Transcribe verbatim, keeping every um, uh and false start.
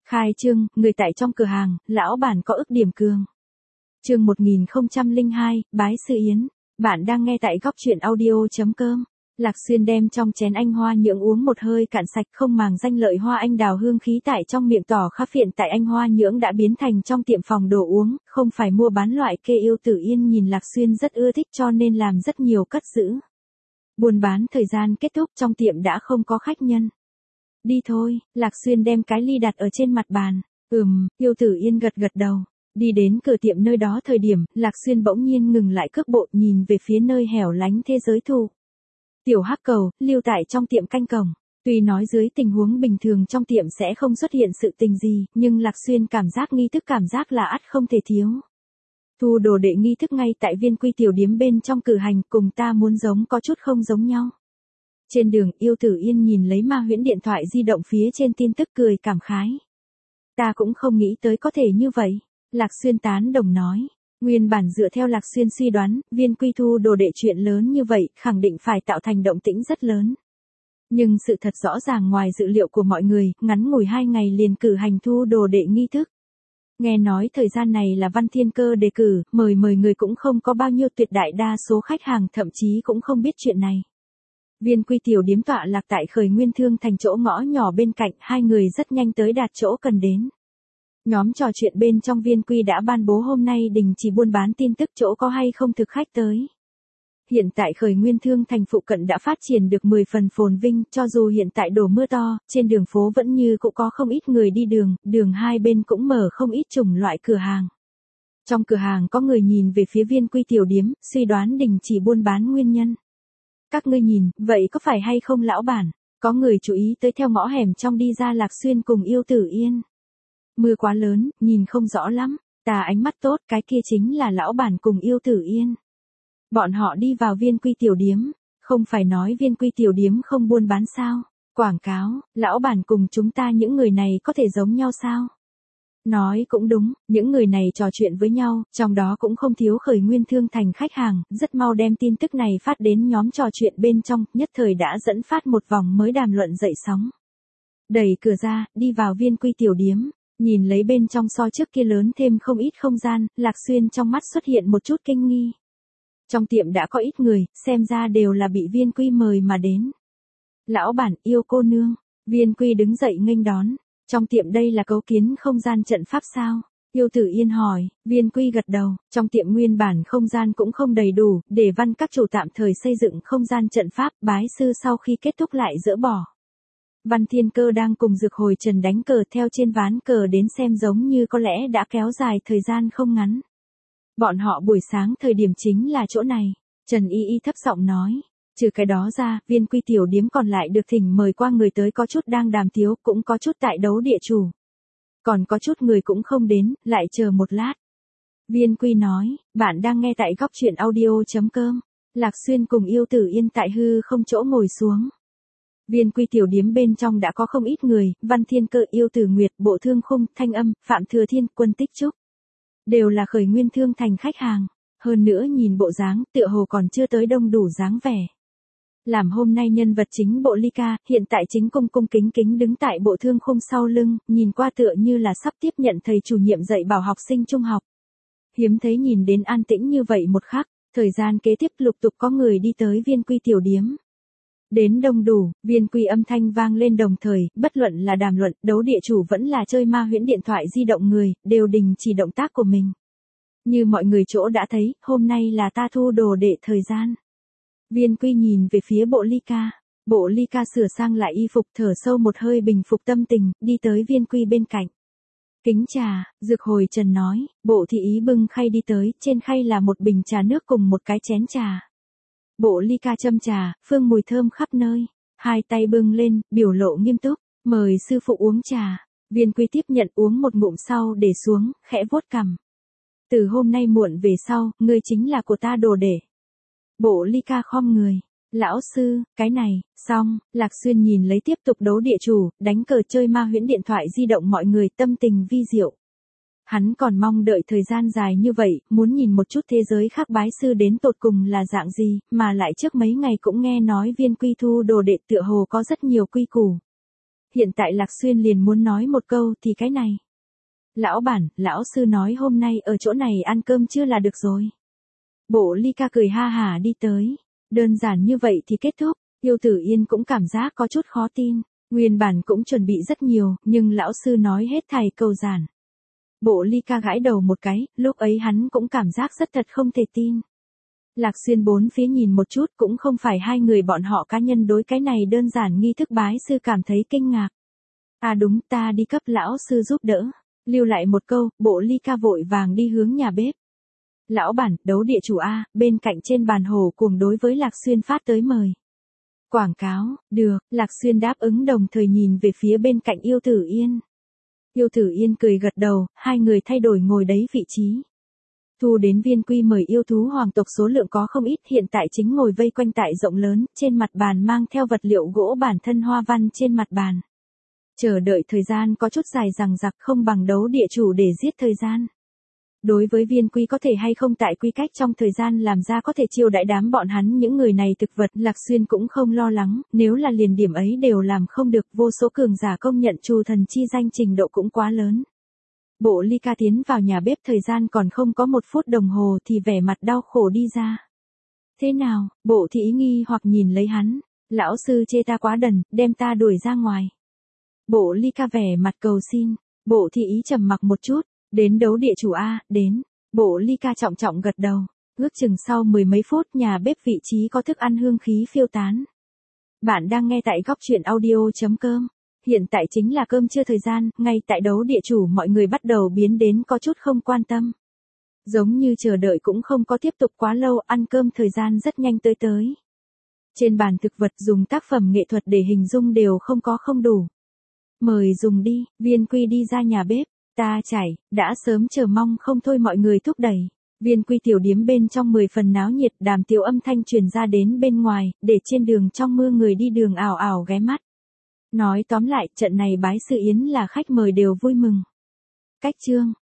Khai trương, người tại trong cửa hàng, lão bản có ức điểm cường. Chương một nghìn không trăm lẻ hai, Bái sư yến. Bạn đang nghe tại góc truyện audio chấm com. Lạc Xuyên đem trong chén anh hoa nhượng uống một hơi cạn sạch, không màng danh lợi hoa anh đào hương khí tại trong miệng tỏ khá phiện tại anh hoa nhưỡng đã biến thành trong tiệm phòng đồ uống, không phải mua bán loại kê. Yêu Tử Yên nhìn Lạc Xuyên rất ưa thích cho nên làm rất nhiều cất giữ. Buôn bán thời gian kết thúc, trong tiệm đã không có khách nhân. Đi thôi, Lạc Xuyên đem cái ly đặt ở trên mặt bàn. Ừm, Yêu Tử Yên gật gật đầu. Đi đến cửa tiệm nơi đó thời điểm, Lạc Xuyên bỗng nhiên ngừng lại cước bộ, nhìn về phía nơi hẻo lánh thế giới thu. Tiểu Hắc Cầu, lưu tại trong tiệm canh cổng. Tuy nói dưới tình huống bình thường trong tiệm sẽ không xuất hiện sự tình gì, nhưng Lạc Xuyên cảm giác nghi thức cảm giác là ắt không thể thiếu. Thu đồ đệ nghi thức ngay tại Viên Quy tiểu điếm bên trong cử hành, cùng ta muốn giống có chút không giống nhau. Trên đường, Yêu Tử Yên nhìn lấy Ma Huyễn điện thoại di động phía trên tin tức cười cảm khái. Ta cũng không nghĩ tới có thể như vậy. Lạc Xuyên tán đồng nói. Nguyên bản dựa theo Lạc Xuyên suy đoán, Viên Quy thu đồ đệ chuyện lớn như vậy, khẳng định phải tạo thành động tĩnh rất lớn. Nhưng sự thật rõ ràng ngoài dự liệu của mọi người, ngắn ngủi hai ngày liền cử hành thu đồ đệ nghi thức. Nghe nói thời gian này là Văn Thiên Cơ đề cử, mời mời người cũng không có bao nhiêu, tuyệt đại đa số khách hàng thậm chí cũng không biết chuyện này. Viên Quy tiểu điếm tọa lạc tại Khởi Nguyên Thương thành chỗ ngõ nhỏ bên cạnh, hai người rất nhanh tới đạt chỗ cần đến. Nhóm trò chuyện bên trong Viên Quy đã ban bố hôm nay đình chỉ buôn bán tin tức chỗ có hay không thực khách tới. Hiện tại Khởi Nguyên Thương thành phụ cận đã phát triển được mười phần phồn vinh, cho dù hiện tại đổ mưa to, trên đường phố vẫn như cũng có không ít người đi đường, đường hai bên cũng mở không ít chủng loại cửa hàng. Trong cửa hàng có người nhìn về phía Viên Quy tiểu điếm, suy đoán đình chỉ buôn bán nguyên nhân. Các ngươi nhìn, vậy có phải hay không lão bản? Có người chú ý tới theo ngõ hẻm trong đi ra Lạc Xuyên cùng Yêu Tử Yên. Mưa quá lớn, nhìn không rõ lắm, ta ánh mắt tốt, cái kia chính là lão bản cùng Yêu Tử Yên. Bọn họ đi vào Viên Quy tiểu điếm, không phải nói Viên Quy tiểu điếm không buôn bán sao? Quảng cáo, lão bản cùng chúng ta những người này có thể giống nhau sao? Nói cũng đúng, những người này trò chuyện với nhau, trong đó cũng không thiếu Khởi Nguyên Thương thành khách hàng, rất mau đem tin tức này phát đến nhóm trò chuyện bên trong, nhất thời đã dẫn phát một vòng mới đàm luận dậy sóng. Đẩy cửa ra, đi vào Viên Quy tiểu điếm, nhìn lấy bên trong so trước kia lớn thêm không ít không gian, Lạc Xuyên trong mắt xuất hiện một chút kinh nghi. Trong tiệm đã có ít người, xem ra đều là bị Viên Quy mời mà đến. Lão bản, Yêu cô nương, Viên Quy đứng dậy nghênh đón. Trong tiệm đây là cấu kiến không gian trận pháp sao? Yêu Tử Yên hỏi. Viên Quy gật đầu, trong tiệm nguyên bản không gian cũng không đầy đủ, để văn các chủ tạm thời xây dựng không gian trận pháp, bái sư sau khi kết thúc lại dỡ bỏ. Văn Thiên Cơ đang cùng Dược Hồi Trần đánh cờ, theo trên ván cờ đến xem giống như có lẽ đã kéo dài thời gian không ngắn. Bọn họ buổi sáng thời điểm chính là chỗ này. Trần Y Y thấp giọng nói. Trừ cái đó ra, Viên Quy tiểu điếm còn lại được thỉnh mời qua người tới có chút đang đàm tiếu, cũng có chút tại đấu địa chủ. Còn có chút người cũng không đến, lại chờ một lát. Viên Quy nói, bạn đang nghe tại góc truyện audio chấm com. Lạc Xuyên cùng Yêu Tử Yên tại hư không chỗ ngồi xuống. Viên Quy tiểu điếm bên trong đã có không ít người, Văn Thiên Cơ, Yêu Tử Nguyệt, Bộ Thương Khung, Thanh Âm, Phạm Thừa Thiên, Quân Tích Trúc. Đều là Khởi Nguyên Thương thành khách hàng. Hơn nữa nhìn bộ dáng, tựa hồ còn chưa tới đông đủ dáng vẻ. Làm hôm nay nhân vật chính Bộ Ly Ca, hiện tại chính cung cung kính kính đứng tại Bộ Thương Khung sau lưng, nhìn qua tựa như là sắp tiếp nhận thầy chủ nhiệm dạy bảo học sinh trung học. Hiếm thấy nhìn đến an tĩnh như vậy một khắc, thời gian kế tiếp lục tục có người đi tới Viên Quy tiểu điếm. Đến đông đủ, Viên Quy âm thanh vang lên đồng thời, bất luận là đàm luận, đấu địa chủ vẫn là chơi Ma Huyễn điện thoại di động người, đều đình chỉ động tác của mình. Như mọi người chỗ đã thấy, hôm nay là ta thu đồ đệ thời gian. Viên Quy nhìn về phía Bộ Ly Ca. Bộ Ly Ca sửa sang lại y phục, thở sâu một hơi bình phục tâm tình, đi tới Viên Quy bên cạnh. Kính trà, Dược Hồi Trần nói, Bộ thị ý bưng khay đi tới, trên khay là một bình trà nước cùng một cái chén trà. Bộ Ly Ca châm trà, phương mùi thơm khắp nơi, hai tay bưng lên, biểu lộ nghiêm túc, mời sư phụ uống trà. Viên Quy tiếp nhận uống một ngụm sau để xuống, khẽ vuốt cằm. Từ hôm nay muộn về sau, ngươi chính là của ta đồ đệ. Bộ Ly Ca khom người. Lão sư, cái này, xong, Lạc Xuyên nhìn lấy tiếp tục đấu địa chủ, đánh cờ chơi Ma Huyễn điện thoại di động mọi người tâm tình vi diệu. Hắn còn mong đợi thời gian dài như vậy, muốn nhìn một chút thế giới khác bái sư đến tột cùng là dạng gì, mà lại trước mấy ngày cũng nghe nói Viên Quy thu đồ đệ tựa hồ có rất nhiều quy củ. Hiện tại Lạc Xuyên liền muốn nói một câu thì cái này. Lão bản, lão sư nói hôm nay ở chỗ này ăn cơm chưa là được rồi. Bộ Ly Ca cười ha hả đi tới. Đơn giản như vậy thì kết thúc, Yêu Tử Yên cũng cảm giác có chút khó tin. Nguyên bản cũng chuẩn bị rất nhiều, nhưng lão sư nói hết thầy cầu giản. Bộ Ly Ca gãi đầu một cái, lúc ấy hắn cũng cảm giác rất thật không thể tin. Lạc Xuyên bốn phía nhìn một chút, cũng không phải hai người bọn họ cá nhân đối cái này đơn giản nghi thức bái sư cảm thấy kinh ngạc. À đúng, ta đi cấp lão sư giúp đỡ. Lưu lại một câu, Bộ Ly Ca vội vàng đi hướng nhà bếp. Lão bản, đấu địa chủ A, bên cạnh trên bàn hồ cùng đối với Lạc Xuyên phát tới mời. Quảng cáo, được, Lạc Xuyên đáp ứng đồng thời nhìn về phía bên cạnh Yêu Tử Yên. Yêu Tử Yên cười gật đầu, hai người thay đổi ngồi đấy vị trí. Thu đến viên quy mời yêu thú hoàng tộc số lượng có không ít, hiện tại chính ngồi vây quanh tại rộng lớn, trên mặt bàn mang theo vật liệu gỗ bản thân hoa văn trên mặt bàn. Chờ đợi thời gian có chút dài dằng dặc, không bằng đấu địa chủ để giết thời gian. Đối với viên quy có thể hay không tại quy cách trong thời gian làm ra có thể chiêu đãi đám bọn hắn những người này thực vật, Lạc Xuyên cũng không lo lắng, nếu là liền điểm ấy đều làm không được, vô số cường giả công nhận Trù thần chi danh trình độ cũng quá lớn. Bộ Ly Ca tiến vào nhà bếp thời gian còn không có một phút đồng hồ thì vẻ mặt đau khổ đi ra. Thế nào, Bộ Thị Ý nghi hoặc nhìn lấy hắn, lão sư chê ta quá đần, đem ta đuổi ra ngoài. Bộ Ly Ca vẻ mặt cầu xin, Bộ Thị Ý trầm mặc một chút, đến đấu địa chủ A, đến. Bộ Ly Ca trọng trọng gật đầu, ước chừng sau mười mấy phút nhà bếp vị trí có thức ăn hương khí phiêu tán. Bạn đang nghe tại góc truyện audio.com. Hiện tại chính là cơm trưa thời gian, ngay tại đấu địa chủ mọi người bắt đầu biến đến có chút không quan tâm. Giống như chờ đợi cũng không có tiếp tục quá lâu, ăn cơm thời gian rất nhanh tới tới. Trên bàn thực vật dùng tác phẩm nghệ thuật để hình dung đều không có không đủ. Mời dùng đi, viên quy đi ra nhà bếp, ta chảy, đã sớm chờ mong không thôi mọi người thúc đẩy. Viên quy tiểu điếm bên trong mười phần náo nhiệt, đàm tiếu âm thanh truyền ra đến bên ngoài, để trên đường trong mưa người đi đường ảo ảo ghé mắt. Nói tóm lại, trận này bái sư yến là khách mời đều vui mừng. Cách chương,